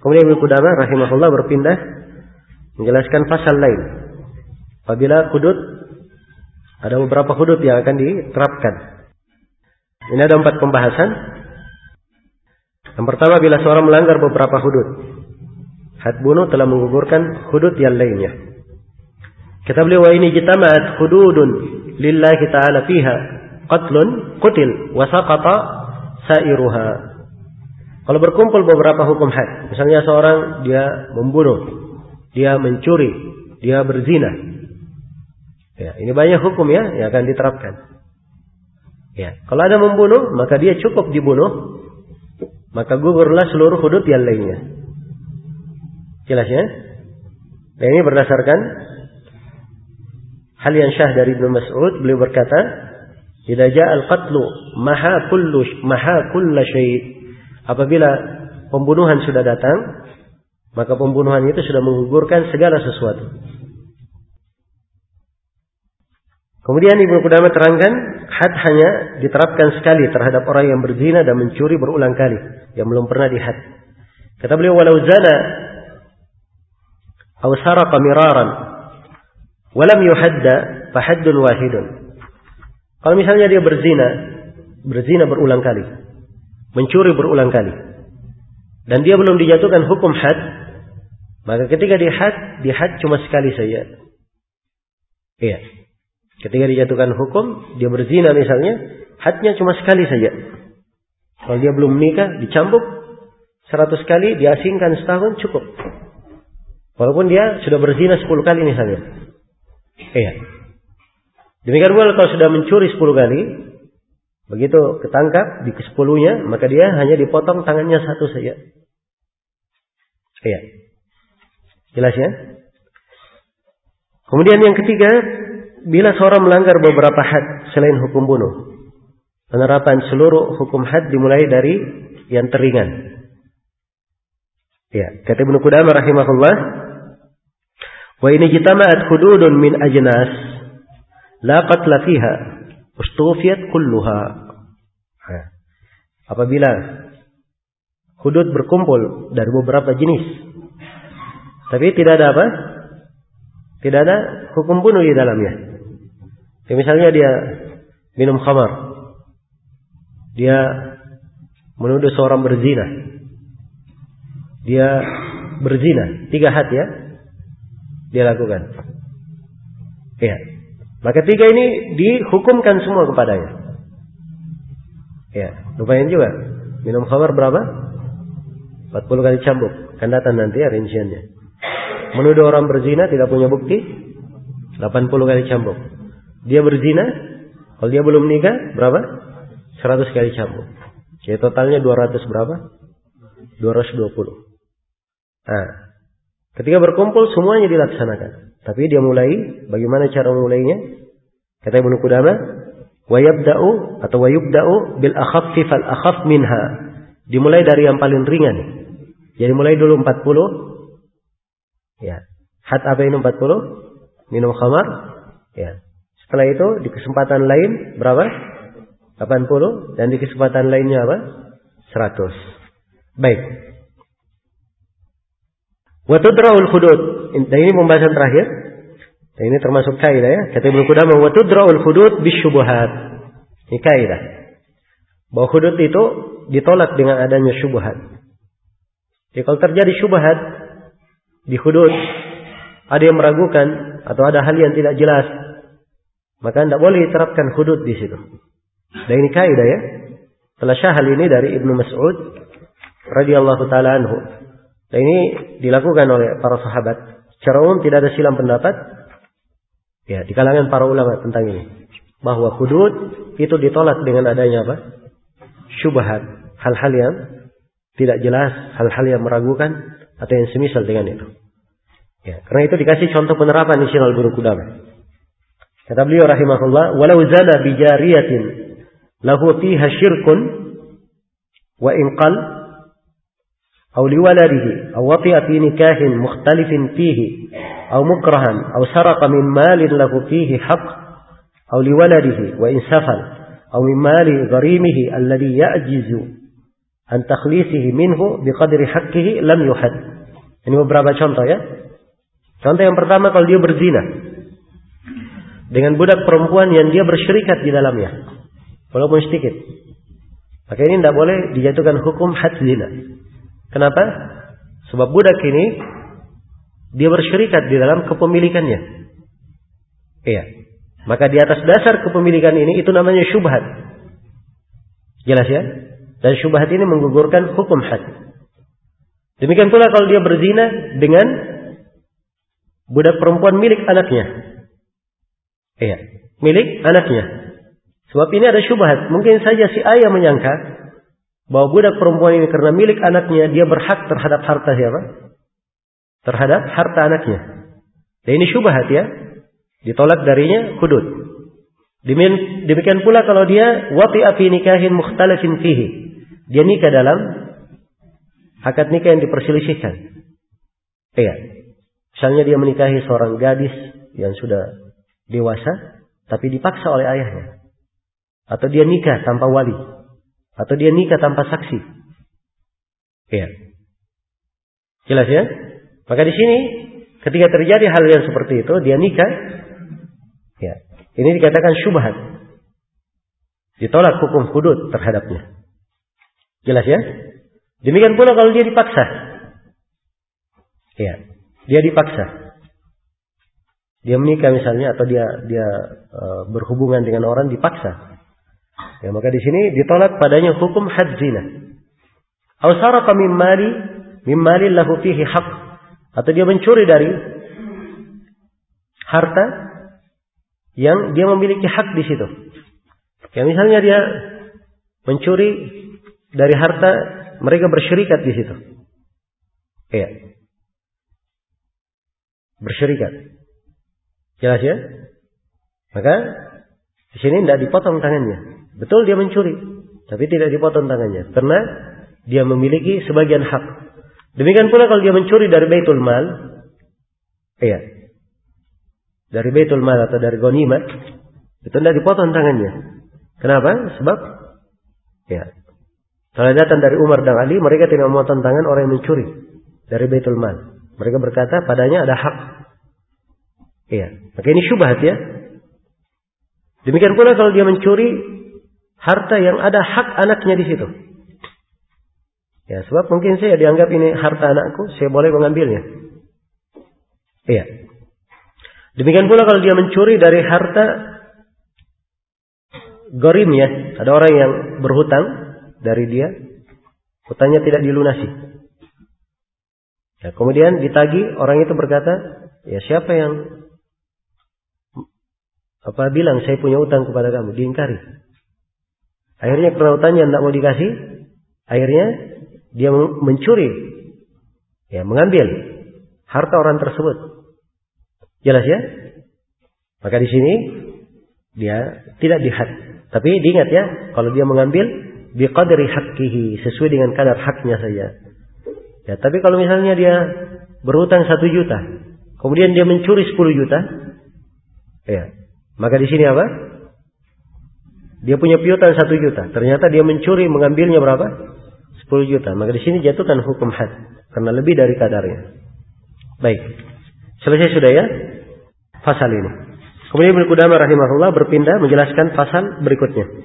Kemudian Ibnu Qudamah rahimahullah berpindah menjelaskan pasal lain. Apabila hudud, ada beberapa hudud yang akan diterapkan. Ini ada 4 pembahasan. Yang pertama, bila seorang melanggar beberapa hudud, had bunuh telah menggugurkan hudud yang lainnya. Kata beliau, wa ini jitama'at hududun lillahi ta'ala fiha qatlun qutil wa saqata sa'iruha. Kalau berkumpul beberapa hukum had, misalnya seorang dia membunuh, dia mencuri, dia berzina. Ya, ini banyak hukum ya yang akan diterapkan. Ya, kalau ada membunuh, maka dia cukup dibunuh, maka gugurlah seluruh hudud yang lainnya. Jelas ya? Dan ini berdasarkan hal yang syah dari Ibnu Mas'ud, beliau berkata, "Idza ja'al qatlu maha kullu syai'." Apabila pembunuhan sudah datang, maka pembunuhan itu sudah menggugurkan segala sesuatu. Kemudian Ibnu Qudamah terangkan, had hanya diterapkan sekali terhadap orang yang berzina dan mencuri berulang kali, yang belum pernah dihad. Kata beliau, walau zana aw saraqa miraran wa lam yuhadda fa haddun wahidun. Kalau misalnya dia berzina berulang kali, mencuri berulang kali, dan dia belum dijatuhkan hukum had, maka ketika dihad cuma sekali saja. Iya. Ketika dijatuhkan hukum, dia berzina misalnya, hadnya cuma sekali saja. Kalau dia belum menikah, dicambuk 100 kali, diasingkan setahun, cukup. Walaupun dia sudah berzina 10 kali misalnya. Iya. Demikian pula kalau sudah mencuri 10 kali, begitu ketangkap di ke-10-nya, maka dia hanya dipotong tangannya 1 saja. Iya. Jelas ya? Kemudian yang ketiga, bila seorang melanggar beberapa had selain hukum bunuh, penerapan seluruh hukum had dimulai dari yang teringan. Ya, kata Ibnu Qudamah rahimahullah, wa ini jitama'at hududun min ajnas la qatla fiha ustufiyat kulluha. Apabila hudud berkumpul dari beberapa jenis, tapi tidak ada apa? Tidak ada hukum bunuh di dalamnya. Ya, misalnya dia minum khamar, dia menuduh seorang berzina, dia berzina 3 had ya, dia lakukan. Ya, maka 3 ini dihukumkan semua kepadanya. Ya, lumayan juga. Minum khamar berapa? 40 kali cambuk. Akan datang nanti ya rinciannya. Menuduh orang berzina tidak punya bukti, 80 kali cambuk. Dia berzina, kalau dia belum nikah, berapa? 100 kali cambuk. Jadi totalnya 200 berapa? 220. Nah, ketika berkumpul semuanya dilaksanakan. Tapi dia mulai, bagaimana cara memulainya? Kata Ibnu Qudamah, wa yubda'u bil akhaffi fal akhaf minha. Dimulai dari yang paling ringan. Jadi mulai dulu 40. Ya. Had apa ini 40? Minum khamar. Ya. Setelah itu di kesempatan lain berapa? 80. Dan di kesempatan lainnya apa? 100. Baik. Wa tudra'ul hudud. Dan ini pembahasan terakhir. Dan ini termasuk kaidah ya. Kata Ibnu Qudamah, wa tudra'ul hudud bisyubuhat. Ini kaidah. Bahwa hudud itu ditolak dengan adanya syubhat. Jadi kalau terjadi syubhat di hudud, ada yang meragukan atau ada hal yang tidak jelas, maka tidak boleh diterapkan hudud di situ. Dan ini kaidah ya. Telah syah hal ini dari Ibnu Mas'ud radhiyallahu taala anhu. Dan ini dilakukan oleh para sahabat. Secara umum tidak ada silang pendapat ya di kalangan para ulama tentang ini. Bahwa hudud itu ditolak dengan adanya apa? Syubhat, hal-hal yang tidak jelas, hal-hal yang meragukan atau yang semisal dengan itu. Ya, karena itu dikasih contoh penerapan di sini oleh Ibnu Qudamah. Kata beliau rahimahullah, walau zana bi jariyatin lahu fiha syirkun wa in qal aw liwaladihi aw wati'a fi nikahin mukhtalifin fihi aw mukrahan aw saraqa min malin lahu fihi haqq aw liwaladihi wa in safal aw min mali gharimihi alladhi ya'jizu an takhlisihi minhu biqadri haqqihi lam yuhad. Ini beberapa contoh ya. Contoh yang pertama, kalau dia berzina dengan budak perempuan yang dia bersyirikat di dalamnya, walaupun sedikit, maka ini tidak boleh dijatuhkan hukum had zina. Kenapa? Sebab budak ini dia bersyirikat di dalam kepemilikannya. Iya. Maka di atas dasar kepemilikan ini itu namanya syubhat. Jelas ya? Dan syubhat ini menggugurkan hukum had. Demikian pula kalau dia berzina dengan budak perempuan milik anaknya. Iya, milik anaknya. Sebab ini ada syubhat. Mungkin saja si ayah menyangka bahwa budak perempuan ini karena milik anaknya, dia berhak terhadap harta siapa? Terhadap harta anaknya. Dan ini syubhat ya. Ditolak darinya hudud. Demikian pula kalau dia wati'a fi nikahin mukhtalafin fihi. Dia nikah dalam akad nikah yang diperselisihkan. Iya. Misalnya dia menikahi seorang gadis yang sudah dewasa, tapi dipaksa oleh ayahnya. Atau dia nikah tanpa wali. Atau dia nikah tanpa saksi. Iya. Jelas ya? Maka di sini ketika terjadi hal yang seperti itu, dia nikah, ya, ini dikatakan syubhat. Ditolak hukum hudud terhadapnya. Jelas ya? Demikian pula kalau dia dipaksa. Ya, dia dipaksa. Dia menikah misalnya, atau dia berhubungan dengan orang dipaksa. Ya, maka di sini ditolak padanya hukum had zina. Aw saraqa min mali lahu fihi haqq. Atau dia mencuri dari harta yang dia memiliki hak di situ. Ya, misalnya dia mencuri dari harta mereka bersyirikat di situ. Iya. Bersyirikat. Jelas ya? Maka di sini tidak dipotong tangannya. Betul dia mencuri, tapi tidak dipotong tangannya karena dia memiliki sebagian hak. Demikian pula kalau dia mencuri dari Baitul Mal, iya, dari Baitul Mal atau dari ghanimah, itu tidak dipotong tangannya. Kenapa? Sebab, ya, kalau datang dari Umar dan Ali, mereka tidak memotong tangan orang yang mencuri dari Baitul Mal. Mereka berkata padanya ada hak. Iya, maka ini syubhat ya. Demikian pula kalau dia mencuri harta yang ada hak anaknya di situ. Ya, sebab mungkin saya dianggap ini harta anakku, saya boleh mengambilnya. Iya. Demikian pula kalau dia mencuri dari harta gharim ya, ada orang yang berhutang dari dia, hutangnya tidak dilunasi. Ya, kemudian ditagih, orang itu berkata, ya siapa yang bilang saya punya hutang kepada kamu, diingkari. Akhirnya karena hutangnya tidak mau dikasih, akhirnya dia mencuri, ya, mengambil harta orang tersebut. Jelas ya? Maka di sini dia tidak dihad, tapi diingat ya, kalau dia mengambil biqadri haqqihi, sesuai dengan kadar haknya saja. Ya, tapi kalau misalnya dia berhutang 1 juta, kemudian dia mencuri 10 juta, ya, maka di sini apa? Dia punya piutang 1 juta, ternyata dia mencuri mengambilnya berapa? 10 juta. Maka di sini jatuhkan hukum had karena lebih dari kadarnya. Baik. Selesai sudah ya pasal ini. Kemudian Ibnu Qudamah rahimahullah berpindah menjelaskan pasal berikutnya.